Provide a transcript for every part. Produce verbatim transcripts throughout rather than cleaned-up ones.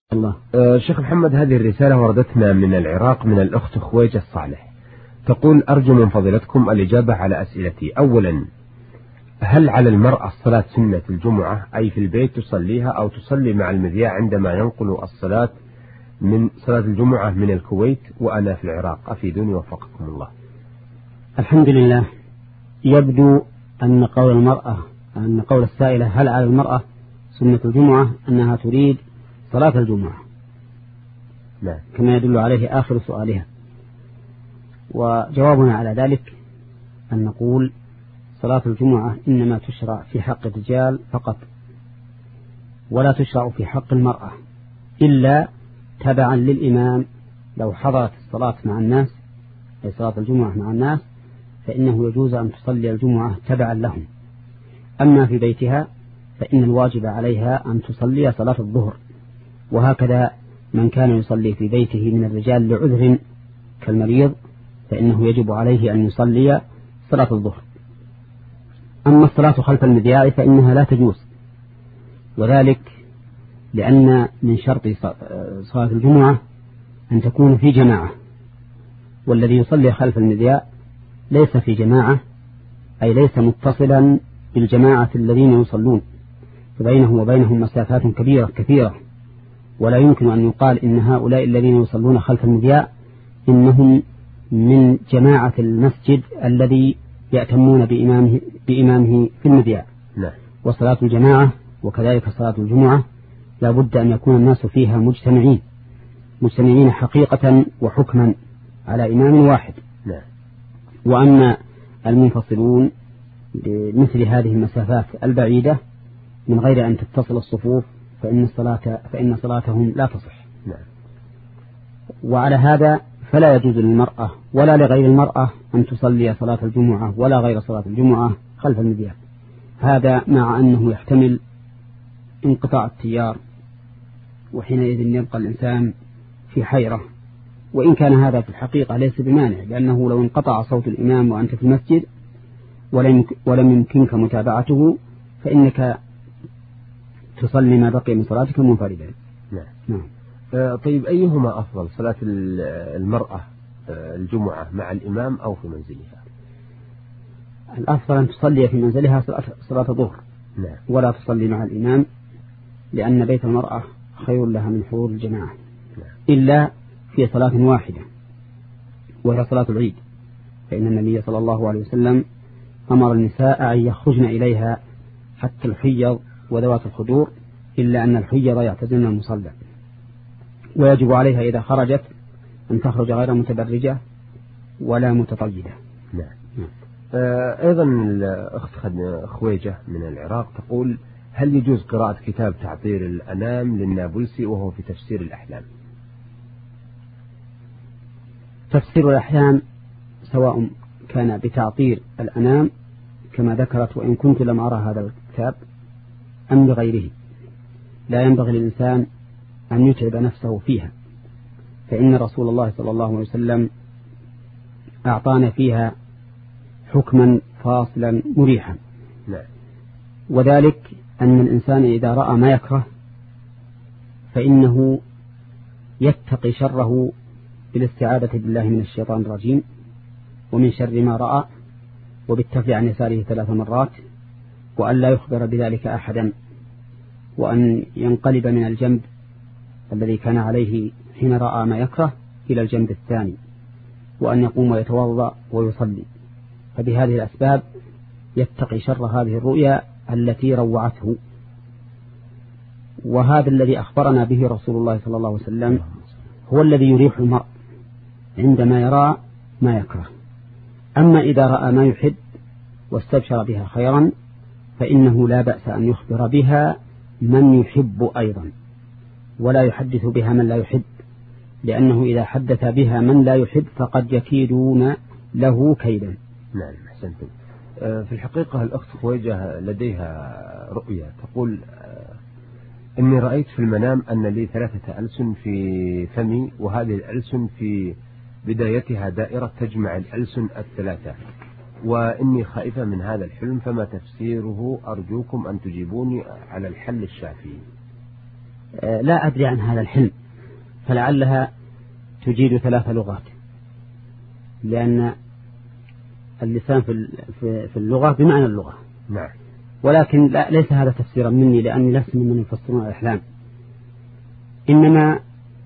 الله. أه شيخ محمد، هذه الرسالة وردتنا من العراق من الأخت خويجة الصالح، تقول: أرجو من فضيلتكم الإجابة على أسئلتي. أولا، هل على المرأة الصلاة سنة الجمعة، أي في البيت تصليها أو تصلي مع المذياع عندما ينقل الصلاة من صلاة الجمعة من الكويت وأنا في العراق؟ أفيدوني وفقكم الله. الحمد لله. يبدو أن قول المرأة أن قول السائلة هل على المرأة سنة الجمعة أنها تريد صلاة الجمعة، نعم، كما يدل عليه آخر سؤالها. وجوابنا على ذلك أن نقول صلاة الجمعة إنما تشرع في حق الرجال فقط، ولا تشرع في حق المرأة إلا تبعا للإمام. لو حضرت الصلاة مع الناس، أي صلاة الجمعة مع الناس، فإنه يجوز أن تصلي الجمعة تبعا لهم. أما في بيتها فإن الواجب عليها أن تصلي صلاة الظهر، وهكذا من كان يصلي في بيته من الرجال لعذر كالمريض فإنه يجب عليه أن يصلي صلاة الظهر. أما الصلاة خلف المذياع فإنها لا تجوز، وذلك لأن من شرط صلاة الجمعة أن تكون في جماعة، والذي يصلي خلف المذياع ليس في جماعة، أي ليس متصلا بالجماعة الذين يصلون، فبينه وبينهم مسافات كبيرة كثيرة، ولا يمكن أن يقال إن هؤلاء الذين يصلون خلف المذياع إنهم من جماعة المسجد الذي يأتمون بإمامه, بإمامه في المذياع. لا. وصلاة الجماعة وكذلك صلاة الجمعة لا بد أن يكون الناس فيها مجتمعين مجتمعين حقيقة وحكما على إمام واحد. لا. وأما المنفصلون بمثل هذه المسافات البعيدة من غير أن تتصل الصفوف فإن الصلاة فإن صلاتهم لا تصح. نعم. وعلى هذا فلا يجوز للمرأة ولا لغير المرأة أن تصلي صلاة الجمعة ولا غير صلاة الجمعة خلف المذياع، هذا مع أنه يحتمل انقطاع التيار، وحينئذ يبقى الإنسان في حيرة. وإن كان هذا في الحقيقة ليس بمانع، لأنه لو انقطع صوت الإمام وأنت في المسجد ولم يمكنك متابعته فإنك تصلي ما بقي من صلاتك منفردا. نعم. نعم. آه طيب، أيهما أفضل، صلاة المرأة آه الجمعة مع الإمام أو في منزلها؟ الأفضل أن تصلي في منزلها صلاة ظهر. نعم. ولا تصلي مع الإمام، لأن بيت المرأة خير لها من حضور الجماعة. نعم. إلا في صلاة واحدة وهي صلاة العيد، فإن النبي صلى الله عليه وسلم أمر النساء أن يخرجن إليها حتى الحيض وذوات الخدور، إلا أن الحيض يعتزلن المصلى، ويجب عليها إذا خرجت أن تخرج غير متبرجة ولا متطيبة. نعم. نعم. آه أيضا الأخت خويجة من العراق تقول: هل يجوز قراءة كتاب تعطير الأنام للنابلسي وهو في تفسير الأحلام؟ تفسير الأحلام سواء كان بتعطير الأنام كما ذكرت، وإن كنت لم أرى هذا الكتاب، أم بغيره، لا ينبغي للإنسان أن يتعب نفسه فيها، فإن رسول الله صلى الله عليه وسلم أعطانا فيها حكما فاصلا مريحا. لا. وذلك أن الإنسان إذا رأى ما يكره فإنه يتقي شره بالاستعاذة بالله من الشيطان الرجيم ومن شر ما رأى، وبالتفل عن يساره ثلاث مرات، وأن لا يخبر بذلك أحدا، وأن ينقلب من الجنب الذي كان عليه حين رأى ما يكره إلى الجنب الثاني، وأن يقوم ويتوضأ ويصلي. فبهذه الأسباب يتقي شر هذه الرؤيا التي روعته. وهذا الذي أخبرنا به رسول الله صلى الله عليه وسلم هو الذي يريح المرء عندما يرى ما يكره. أما إذا رأى ما يحب واستبشر بها خيرا فإنه لا بأس أن يخبر بها من يحب أيضا، ولا يحدث بها من لا يحب، لأنه إذا حدث بها من لا يحب فقد يكيدون له كيدا. نعم، أحسنتم. في الحقيقة الأخت خويجة لديها رؤية تقول: إني رأيت في المنام أن لي ثلاثة ألسن في فمي، وهذه الألسن في بدايتها دائرة تجمع الألسن الثلاثة، وإني خائفة من هذا الحلم، فما تفسيره؟ أرجوكم أن تجيبوني على الحل الشافي. لا أدري عن هذا الحلم، فلعلها تجيد ثلاث لغات، لأن اللسان في اللغة بمعنى اللغة. نعم. ولكن لا ليس هذا تفسيرا مني، لأني لست ممن يفسرون الأحلام، إنما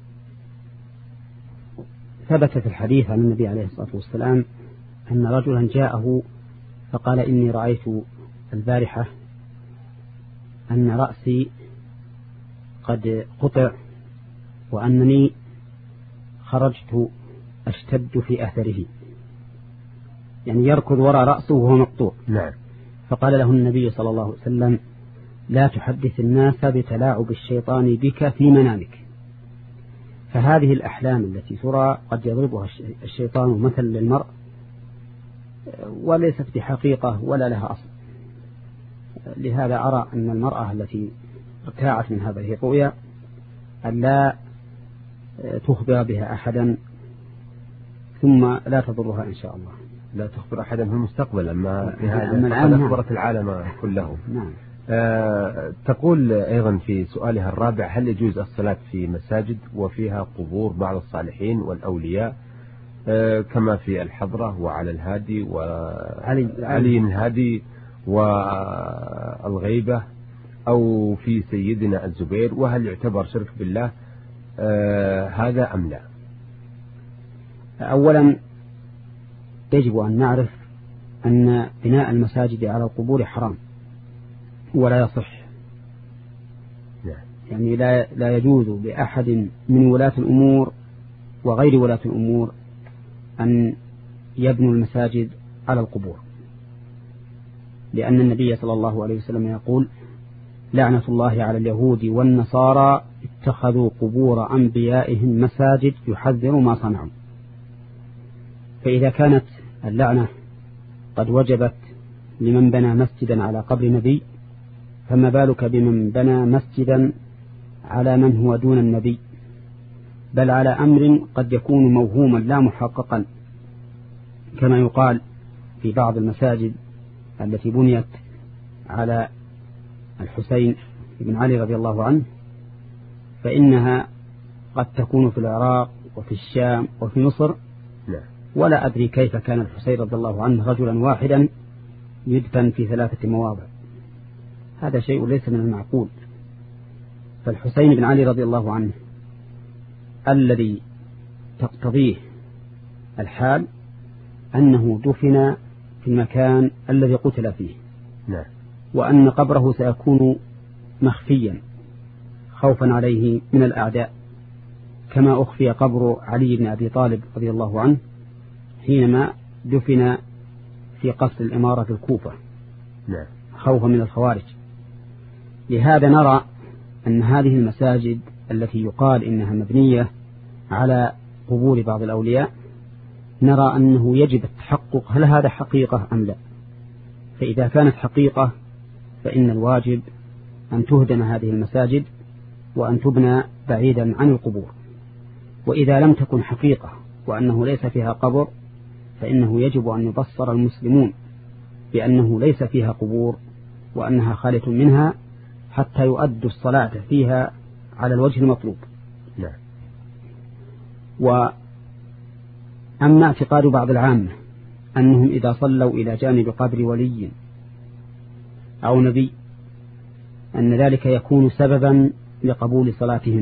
ثبت في الحديث عن النبي عليه الصلاة والسلام أن رجلا جاءه فقال إني رأيت البارحة أن رأسي قد قطع وأنني خرجت أشتد في أثره، يعني يركض وراء رأسه وهو مقطوع. نعم. فقال له النبي صلى الله عليه وسلم لا تحدث الناس بتلاعب الشيطان بك في منامك. فهذه الأحلام التي ترى قد يضربها الشيطان مثل للمرء وليست بحقيقة ولا لها أصل. لهذا أرى أن المرأة التي ارتاعت من هذه الرؤيا أن لا تخبر بها أحدا ثم لا تضرها إن شاء الله. لا تخبر أحدا في المستقبل، أما في هذا فقد أخبرت العالم كله. نعم. آه تقول أيضا في سؤالها الرابع: هل يجوز الصلاة في مساجد وفيها قبور بعض الصالحين والأولياء آه كما في الحضرة وعلى الهادي وعلي الهادي والغيبة أو في سيدنا الزبير، وهل يعتبر شرك بالله آه هذا أم لا؟ أولا يجب أن نعرف أن بناء المساجد على القبور حرام ولا يصح. يعني لا لا يجوز لأحد من ولاة الأمور وغير ولاة الأمور أن يبنوا المساجد على القبور، لأن النبي صلى الله عليه وسلم يقول لعنة الله على اليهود والنصارى اتخذوا قبور أنبيائهم مساجد يحذر ما صنعوا. فإذا كانت اللعنة قد وجبت لمن بنى مسجدا على قبر نبي، فما بالك بمن بنى مسجدا على من هو دون النبي، بل على أمر قد يكون موهوما لا محققا، كما يقال في بعض المساجد التي بنيت على الحسين بن علي رضي الله عنه، فإنها قد تكون في العراق وفي الشام وفي مصر، ولا أدري كيف كان الحسين رضي الله عنه رجلا واحدا يدفن في ثلاثة مواضع. هذا شيء ليس من المعقول. فالحسين بن علي رضي الله عنه الذي تقتضيه الحال أنه دفن في المكان الذي قتل فيه، نعم. وأن قبره سيكون مخفيا خوفا عليه من الأعداء، كما أخفي قبر علي بن أبي طالب رضي الله عنه حينما دفن في قصر الإمارة في الكوفة، نعم. خوفا من الخوارج. لهذا نرى أن هذه المساجد التي يقال إنها مبنية على قبور بعض الأولياء نرى أنه يجب التحقق هل هذا حقيقة أم لا. فإذا كانت حقيقة فإن الواجب أن تهدم هذه المساجد وأن تبنى بعيدا عن القبور. وإذا لم تكن حقيقة وأنه ليس فيها قبر فإنه يجب أن يبصر المسلمون بأنه ليس فيها قبور وأنها خالية منها حتى يؤدوا الصلاة فيها على الوجه المطلوب. نعم. وأما اعتقاد بعض العامة أنهم إذا صلوا إلى جانب قبر ولي أو نبي أن ذلك يكون سببا لقبول صلاتهم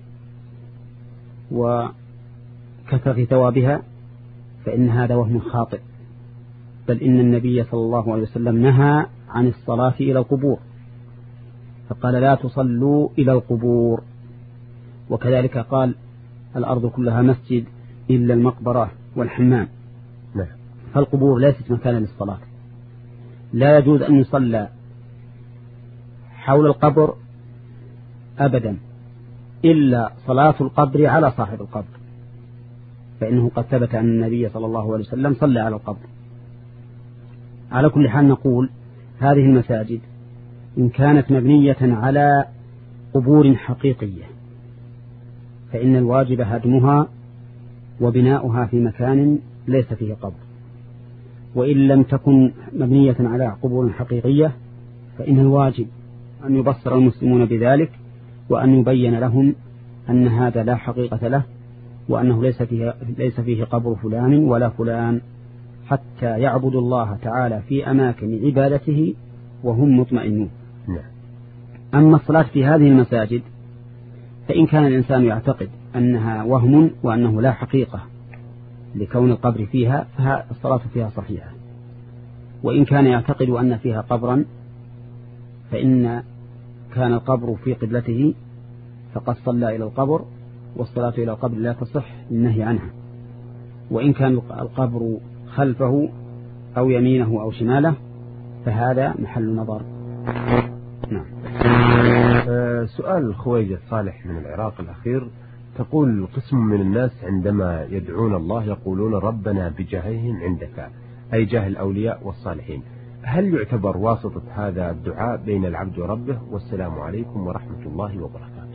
وكثرة ثوابها، فإن هذا وهم خاطئ، بل إن النبي صلى الله عليه وسلم نهى عن الصلاة إلى القبور، فقال لا تصلوا إلى القبور. وكذلك قال الأرض كلها مسجد إلا المقبرة والحمام. نعم. فالقبور ليست مكانا للصلاة، لا يجوز أن يصلى حول القبر أبدا إلا صلاة القبر على صاحب القبر، فإنه قد ثبت أن النبي صلى الله عليه وسلم صلى على القبر. على كل حال نقول هذه المساجد إن كانت مبنية على قبور حقيقية فإن الواجب هدمها وبناؤها في مكان ليس فيه قبر، وإن لم تكن مبنية على قبور حقيقية فإن الواجب أن يبصر المسلمون بذلك وأن يبين لهم أن هذا لا حقيقة له، وأنه ليس فيه, ليس فيه قبر فلان ولا فلان، حتى يعبدوا الله تعالى في أماكن عبادته وهم مطمئنون. أما الصلاة في هذه المساجد فإن كان الإنسان يعتقد أنها وهم وأنه لا حقيقة لكون القبر فيها فالصلاة فيها صحيحة، وإن كان يعتقد أن فيها قبرا فإن كان القبر في قبلته فقد صلى إلى القبر، والصلاة إلى القبر لا تصح للنهي عنها. وإن كان القبر خلفه أو يمينه أو شماله فهذا محل نظر. نعم. أه سؤال الخويجة صالح من العراق الأخير، تقول قسم من الناس عندما يدعون الله يقولون ربنا بجاههم عندك، أي جاه الأولياء والصالحين، هل يعتبر واسطة هذا الدعاء بين العبد وربه؟ والسلام عليكم ورحمة الله وبركاته.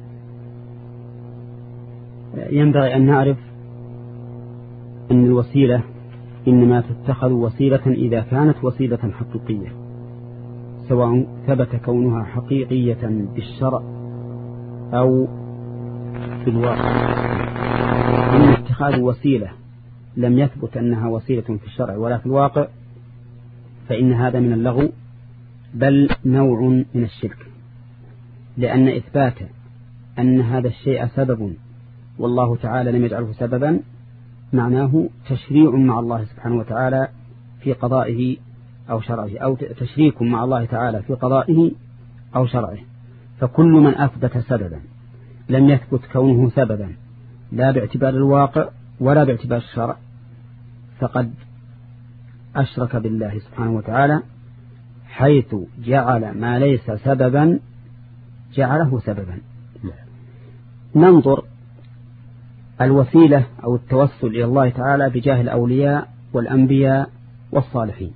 ينبغي أن نعرف أن الوسيلة إنما تتخذ وسيلة إذا كانت وسيلة حقيقية، سواء ثبت كونها حقيقية بالشرع أو في الواقع. إن اتخاذ وسيلة لم يثبت أنها وسيلة في الشرع ولا في الواقع فإن هذا من اللغو، بل نوع من الشرك، لأن إثبات أن هذا الشيء سبب والله تعالى لم يجعله سببا معناه تشريع مع الله سبحانه وتعالى في قضائه أو شرعه، أو تشريك مع الله تعالى في قضائه أو شرعه. فكل من أثبت سببا لم يثبت كونه سببا لا باعتبار الواقع ولا باعتبار الشرع فقد أشرك بالله سبحانه وتعالى، حيث جعل ما ليس سببا جعله سببا. ننظر الوسيلة أو التوسل إلى الله تعالى بجاه الأولياء والأنبياء والصالحين،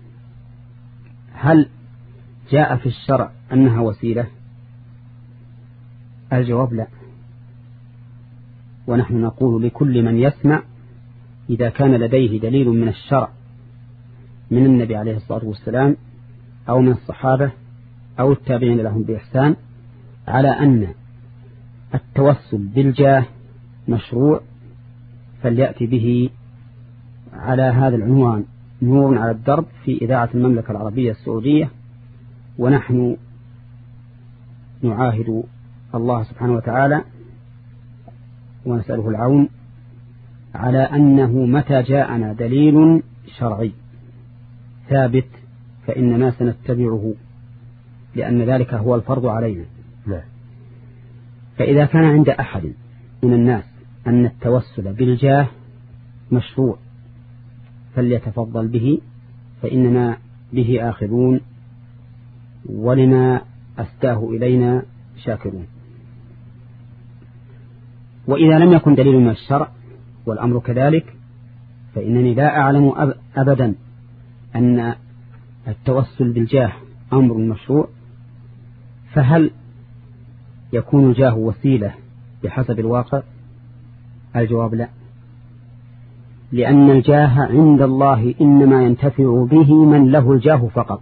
هل جاء في الشرع أنها وسيلة؟ الجواب لا. ونحن نقول لكل من يسمع إذا كان لديه دليل من الشرع من النبي عليه الصلاة والسلام أو من الصحابة أو التابعين لهم بإحسان على أن التوسل بالجاه مشروع فليأتي به على هذا العنوان نور على الدرب في إذاعة المملكة العربية السعودية، ونحن نعاهد الله سبحانه وتعالى ونسأله العون على أنه متى جاءنا دليل شرعي ثابت فإننا سنتبعه، لأن ذلك هو الفرض علينا. فإذا كان عند أحد من الناس أن التوسل بالجاه مشروع فليتفضل به، فإننا به آخذون ولما أستاه إلينا شاكرون. وإذا لم يكن دليل من الشرع والأمر كذلك فإنني لا أعلم أبدا أن التوسل بالجاه أمر مشروع، فهل يكون الجاه وسيلة بحسب الواقع؟ الجواب لا، لأن الجاه عند الله إنما ينتفع به من له الجاه فقط،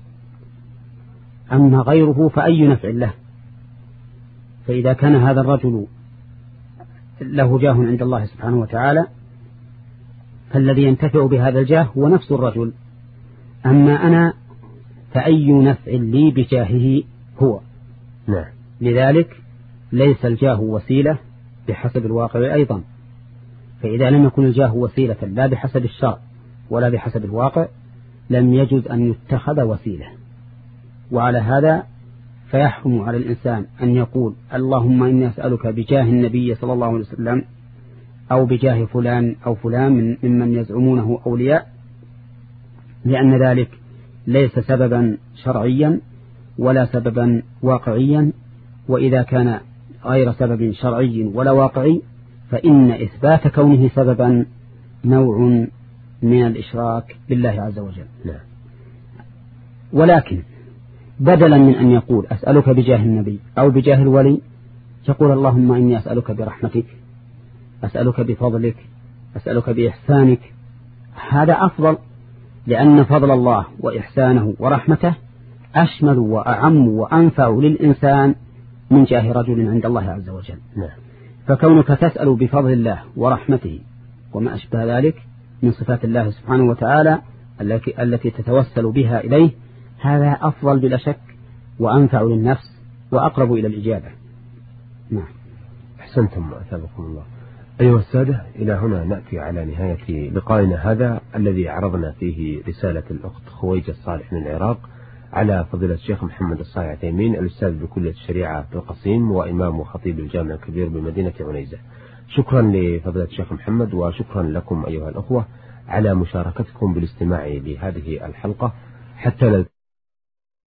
أما غيره فأي نفع له. فإذا كان هذا الرجل له جاه عند الله سبحانه وتعالى فالذي ينتفع بهذا الجاه هو نفس الرجل، أما أنا فأي نفع لي بجاهه هو. نعم. لذلك ليس الجاه وسيلة بحسب الواقع أيضا، فإذا لم يكن الجاه وسيلة لا بحسب الشرع ولا بحسب الواقع لم يجوز أن يتخذ وسيلة. وعلى هذا فيحرم على الإنسان أن يقول اللهم إني أسألك بجاه النبي صلى الله عليه وسلم أو بجاه فلان أو فلان ممن يزعمونه أولياء، لأن ذلك ليس سببا شرعيا ولا سببا واقعيا، وإذا كان غير سبب شرعي ولا واقعي فإن إثبات كونه سببا نوع من الإشراك بالله عز وجل. لا. ولكن بدلا من أن يقول أسألك بجاه النبي أو بجاه الولي يقول اللهم إني أسألك برحمتك، أسألك بفضلك، أسألك بإحسانك. هذا أفضل، لأن فضل الله وإحسانه ورحمته أشمل وأعم وأنفع للإنسان من جاه رجل عند الله عز وجل. نعم. فكونك تسأل بفضل الله ورحمته وما أشبه ذلك من صفات الله سبحانه وتعالى التي تتوسل بها إليه، هذا أفضل بلا شك وأنفع للنفس وأقرب إلى الإجابة. نعم. أحسنتم أثابكم الله. أيها السادة، إلى هنا نأتي على نهاية لقائنا هذا الذي عرضنا فيه رسالة الأخت خويجة الصالح من العراق على فضيلة الشيخ محمد الصالح عثيمين، الأستاذ بكلية الشريعة في القصيم وإمام وخطيب الجامع الكبير بمدينة عنيزة. شكرا لفضيلة الشيخ محمد، وشكرا لكم أيها الأخوة على مشاركتكم بالاستماع لهذه الحلقة. حتى